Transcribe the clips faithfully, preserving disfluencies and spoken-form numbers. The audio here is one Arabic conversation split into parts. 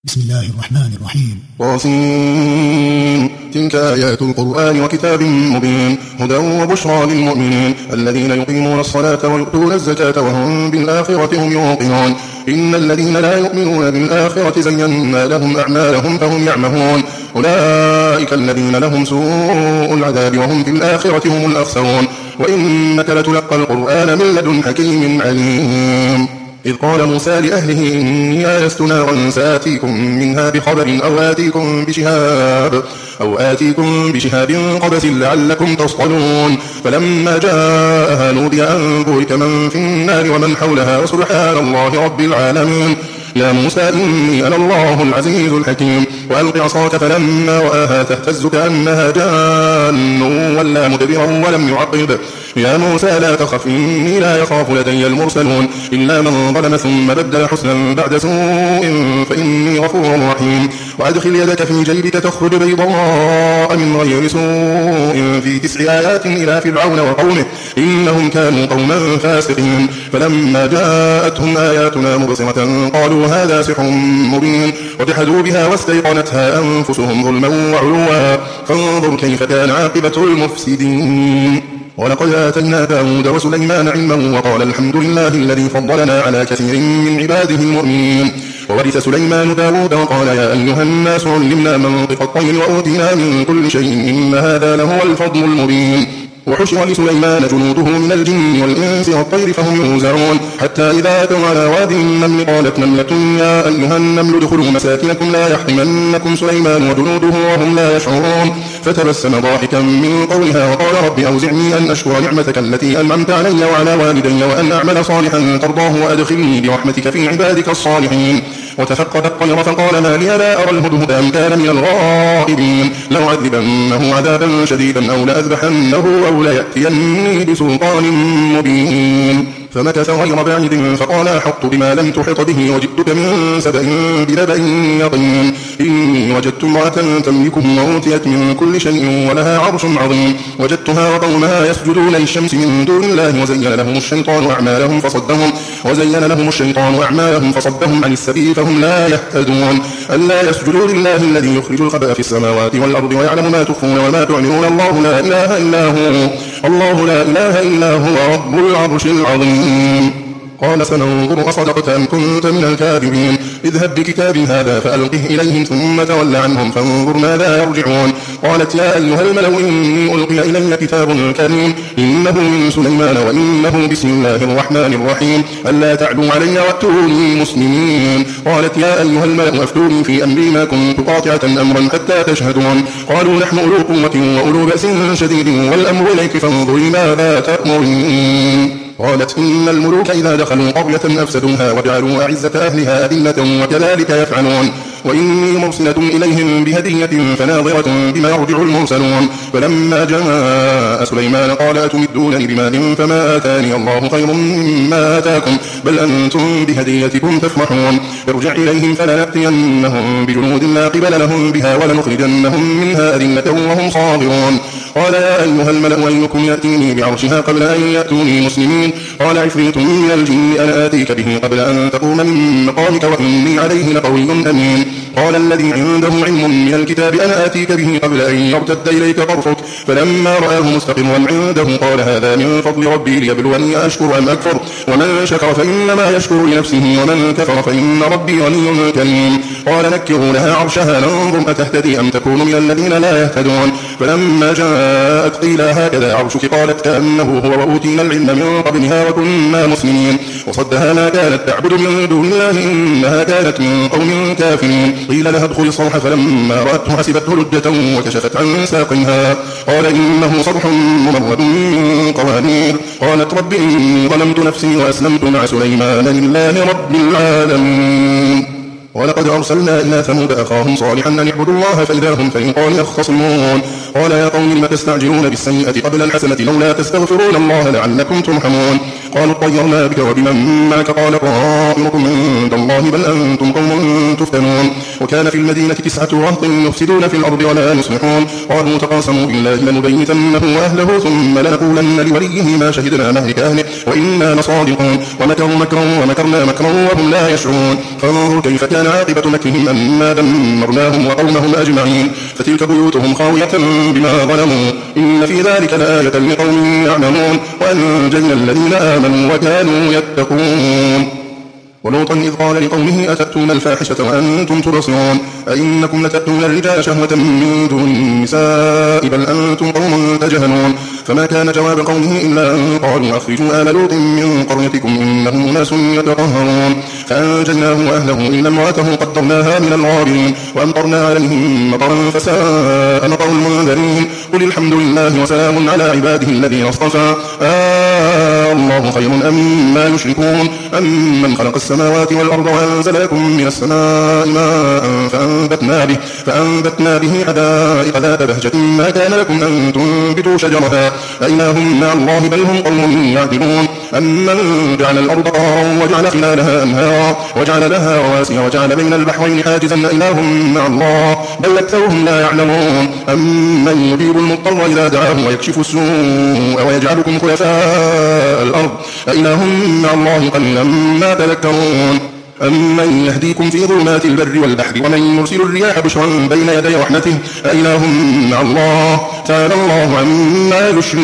بسم الله الرحمن الرحيم. طاسين. تلك آيات القرآن وكتاب مبين هدى وبشرى للمؤمنين الذين يقيمون الصلاة ويؤتون الزكاة وهم بالآخرة هم يوقنون إن الذين لا يؤمنون بالآخرة زينا لهم أعمالهم فهم يعمهون أولئك الذين لهم سوء العذاب وهم في الآخرة هم الأخسرون وإنك لتلقى القرآن من لدن حكيم عليم. إذ قال موسى لأهله إني آنست نارا سآتيكم منها بخبر أو آتيكم بشهاب أو آتيكم بشهاب قبس لعلكم تصطلون فلما جاءها نودي أن بورك من في النار ومن حولها وسبحان الله رب العالمين. يا موسى إني أنا الله العزيز الحكيم وألق عصاك فلما رآها تهتز كأنها جان ولا مدبرا ولم يعقب. يا موسى لا تخف إني لا يخاف لدي المرسلون إلا من ظلم ثم بدل حسنا بعد سوء فإني غفور رحيم. وأدخل يدك في جيبك تخرج بيضاء من غير سوء في تسع آيات إلى فرعون وقومه إنهم كانوا قوما فاسقين. فلما جاءتهم آياتنا مبصرة قالوا هذا سحر مبين وجحدوا بها واستيقنتها أنفسهم ظلما وعلوا فانظر كيف كان عاقبة المفسدين. ولقد آتينا داود وسليمان علما وقال الحمد لله الذي فضلنا على كثير من عباده المؤمنين. وورث سليمان داود وقال يا أيها الناس علمنا منطق الطير وأوتينا من كل شيء إن هذا لهو الفضل المبين. وحشر لسليمان جنوده من الجن والإنس والطير فهم يوزعون حتى إذا أتوا على وادي النمل قالت نملة يا أيها النمل ادخلوا مساكنكم لا يحطمنكم سليمان وجنوده وهم لا يشعرون فتبسم ضاحكا من قولها وقال رب أوزعني أن أشكر نعمتك التي أنعمت علي وعلى والدي وأن أعمل صالحا ترضاه وأدخلني برحمتك في عبادك الصالحين. وتفقد الطير فقال ما لي لا أرى الهدهد أم كان من الغائبين لأعذبنه عذابا شديدا أو لأذبحنه أو ليأتيني بسلطان مبين. فمكث غير بعيد فقال أحط بما لم تحط به وجئتك من سبأ بنبأ يقين إني وجدت امرأة تملكهم وأوتيت من كل شيء ولها عرش عظيم وجدتها وقومها يسجدون للشمس من دون الله وزين لهم الشيطان أعمالهم فصدهم وزين لهم الشيطان أعمالهم فصدهم عن السبيل فهم لا يهتدون ألا يسجدوا لله الذي يخرج الخبأ في السماوات والأرض ويعلم ما تخفون وما تعلنون الله لا إله إلا هو الله لا إله إلا هو رب العرش العظيم. قال سننظر أصدقت أم كنت من الكاذبين اذهب بكتاب هذا فألقه إليهم ثم تول عنهم فانظر ماذا يرجعون. قالت يا أيها الملأ إني ألقي إلي كتاب كريم إنه من سليمان وإنه بسم الله الرحمن الرحيم ألا تعلوا علي وأتوني مسلمين. قالت يا أيها الملأ أفتوني في أمري ما كنت قاطعة أمرا حتى تشهدون قالوا نحن أولو قوة وأولو بأس شديد والأمر إليك فانظري ماذا تأمرين. قالت إن الملوك إذا دخلوا قرية أفسدوها وجعلوا أعزة أهلها أذلة وكذلك يفعلون وإني مرسلة إليهم بهدية فناظرة بما يرجع المرسلون. فلما جاء سليمان قال أتمدونني بمال فما آتاني الله خير مما آتاكم بل أنتم بهديتكم تفرحون. ارجع إليهم فلنأتينهم بجنود لا قبل لهم بها ولنخرجنهم منها أذلة وهم صاغرون. قال يا أيها الملأ أيكم يأتيني بعرشها قبل أن يأتوني مسلمين. قال عفريت من الجن أنا آتيك به قبل أن تقوم من مقامك وإني عليه لقوي أمين. قال الذي عنده علم من الكتاب أنا آتيك به قبل أن يرتد إليك طرفك فلما رآه مستقرا عنده قال هذا من فضل ربي ليبلوني أشكر أم أكفر ومن شكر فإنما يشكر لنفسه ومن كفر فإن ربي غني كريم. قال نكروا لها عرشها ننظر أتهتدي أم تكون من الذين لا يهتدون. فلما جاءت قيل هكذا عرشك قالت كأنه هو وأوتينا العلم من قبلها وكنا مسلمين. وصدها ما كانت تعبد من دون الله إنها كانت من قوم كافرين. قيل لها ادخل الصرح فلما رأته حسبته لجة وكشفت عن ساقها قال إنه صرح ممرد من قوانير. قالت رب إني ظلمت نفسي وأسلمت مع سليمان لله رب العالمين. ولقد أرسلنا إلى ثمود أخاهم صالحا أن اعبدوا الله فإذا هم فريقان يختصمون. قال يا قوم لم تستعجلون بالسيئة قبل الحسنة لولا تستغفرون الله لعلكم ترحمون. قالوا اطيرنا بك وبمن معك قال طائركم عند الله بل أنتم قوم تفتنون. وكان في المدينة تسعة رهط يفسدون في الأرض ولا يصلحون. قالوا تقاسموا بالله لنبيتنه وأهله ثم لنقولن لوليه ما شهدنا مهلك أهله وإنا لصادقون. ومكروا مكرا ومكرنا مكرا وهم لا يشعرون. فانظر كيف كان كان عاقبة مكرهم أنا دمرناهم وقومهم أجمعين فتلك بيوتهم خاوية بما ظلموا إن في ذلك لآية لقوم يعلمون وأنجينا الذين آمنوا وكانوا يتقون ولوطا إذ قال لقومه أتأتون الفاحشة وأنتم تبصرون أئنكم لتأتون الرجال شهوة من دون النساء بل أنتم قوم تجهلون فما كان جواب قومه إلا أن قالوا أخرجوا آل لوط من قريتكم إنهم أناس يتطهرون فأنجيناه وأهله إلا امرأته قدرناها من الغابرين وأمطرنا عليهم مطرا فساء مطر المنذرين قل الحمد لله وسلام على عباده الذين اصطفى آه الله خير أما يشركون أمن خلق السماوات والأرض وأنزل لكم من السماء ماء فأنبتنا به, فأنبتنا به حدائق ذات بهجة ما كان لكم أن تنبتوا شجرها أإله مع الله بل هم قوم يعدلون أمن جعل الأرض قرارا وجعل خلالها أنهارا وجعل لها رواسي وجعل بين البحرين حاجزا أإله مع الله بل أكثرهم لا يعلمون أمن يجيب المضطر إذا دعاه ويكشف السوء ويجعلكم خلفاء الأرض أإله مع الله قليلا ما تذكرون أمن يهديكم في ظلمات البر والبحر ومن يرسل الرياح بشرا بين يدي رحمته أإله مع الله تعالى الله عما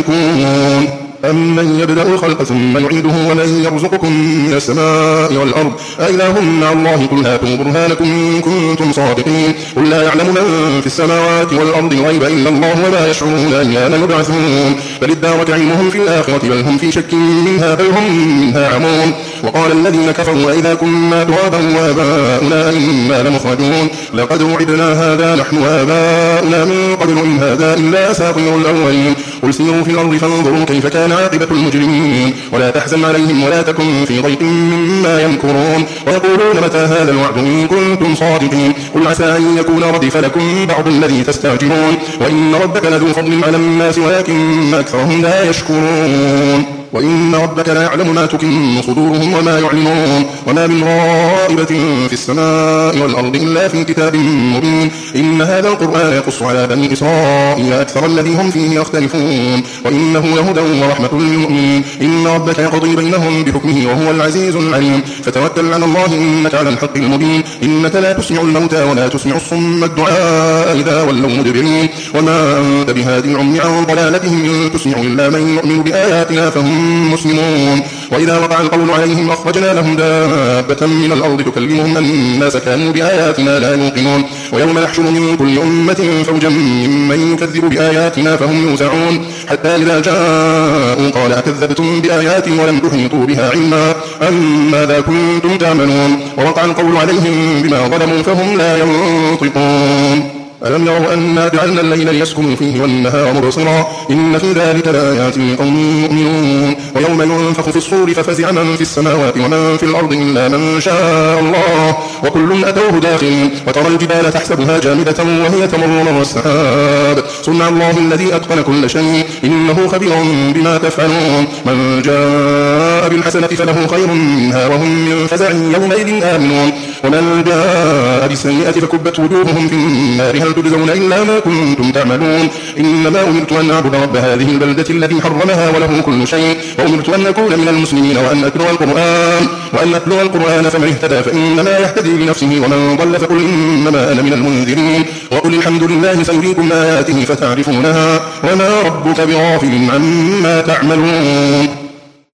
يشركون أمن يبدأ الخلق ثم يعيده ومن يرزقكم من السماء والأرض أإله مع الله قل هاتوا برهانكم إن كنتم صادقين قل لا يعلم من في السماوات والأرض الغيب إلا الله وما يشعرون أيان يبعثون بل ادارك علمهم في الآخرة بل هم في شك منها بل هم منها عمون وقال الذين كفروا وإذا كنا ترابا وآباؤنا إنا لمخرجون لقد وعدنا هذا نحن وآباؤنا من قبل إن هذا إلا أساطير الأولين قل سيروا في الأرض فانظروا كيف كان عاقبة المجرمين ولا تحزن عليهم ولا تكن في ضيق مما يمكرون ويقولون متى هذا الوعد إن كنتم صادقين قل عسى أن يكون ردف لكم بعض الذي تستعجلون وإن ربك لذو فضل على الناس ولكن أكثرهم لا يشكرون وإن ربك لا يعلم ما تكن صدورهم وما يعلنون وما من غائبة في السماء والأرض إلا في كتاب مبين إن هذا القرآن يقص على بني إسرائيل أكثر الذي هم فيه يختلفون وإنه لهدى ورحمة للمؤمنين إن ربك يقضي بينهم بحكمه وهو العزيز العليم فتوكل على الله إنك على الحق المبين إنك لا تسمع الموتى ولا تسمع الصم الدعاء إذا ولوا مدبرين وما أنت بهادي العمي عن ضلالتهم إن تسمع إلا من يؤمن بآياتنا فهم مسلمون وإذا وقع القول عليهم أخرجنا لهم دابة من الأرض تكلمهم أن الناس كانوا بآياتنا لا يوقنون ويوم نحشر من كل أمة فوجا ممن يكذب بآياتنا فهم يوزعون حتى إذا جاءوا قال أكذبتم بآياتي ولم تحيطوا بها علما أم ماذا كنتم تعملون ووقع القول عليهم بما ظلموا فهم لا ينطقون ألم يروا أنا جعلنا الليل ليسكنوا فيه والنهار مبصرا إن في ذلك لآيات لقوم يؤمنون ويوم ينفخ في الصور ففزع من في السماوات ومن في الأرض إلا من شاء الله وكل أتوه داخلين وترى الجبال تحسبها جامدة وهي تمر مر السحاب صنع الله الذي أتقن كل شيء إنه خبير بما تفعلون من جاء بالحسنة فله خير منها وهم من فزع يومئذ آمنون ومن جاء بالسيئة فكبت وجوههم في النار هل تجزون إلا ما كنتم تعملون إنما أمرت أن أعبد رب هذه البلدة الذي حرمها وله كل شيء وأمرت أن أكون من المسلمين وأن أتلو القرآن وأن أتلو القرآن فمن اهتدى فإنما يهتدي لنفسه ومن ضل فقل إنما أنا من المنذرين وقل الحمد لله سيريكم آياته فتعرفونها وما ربك بغافل عما تعملون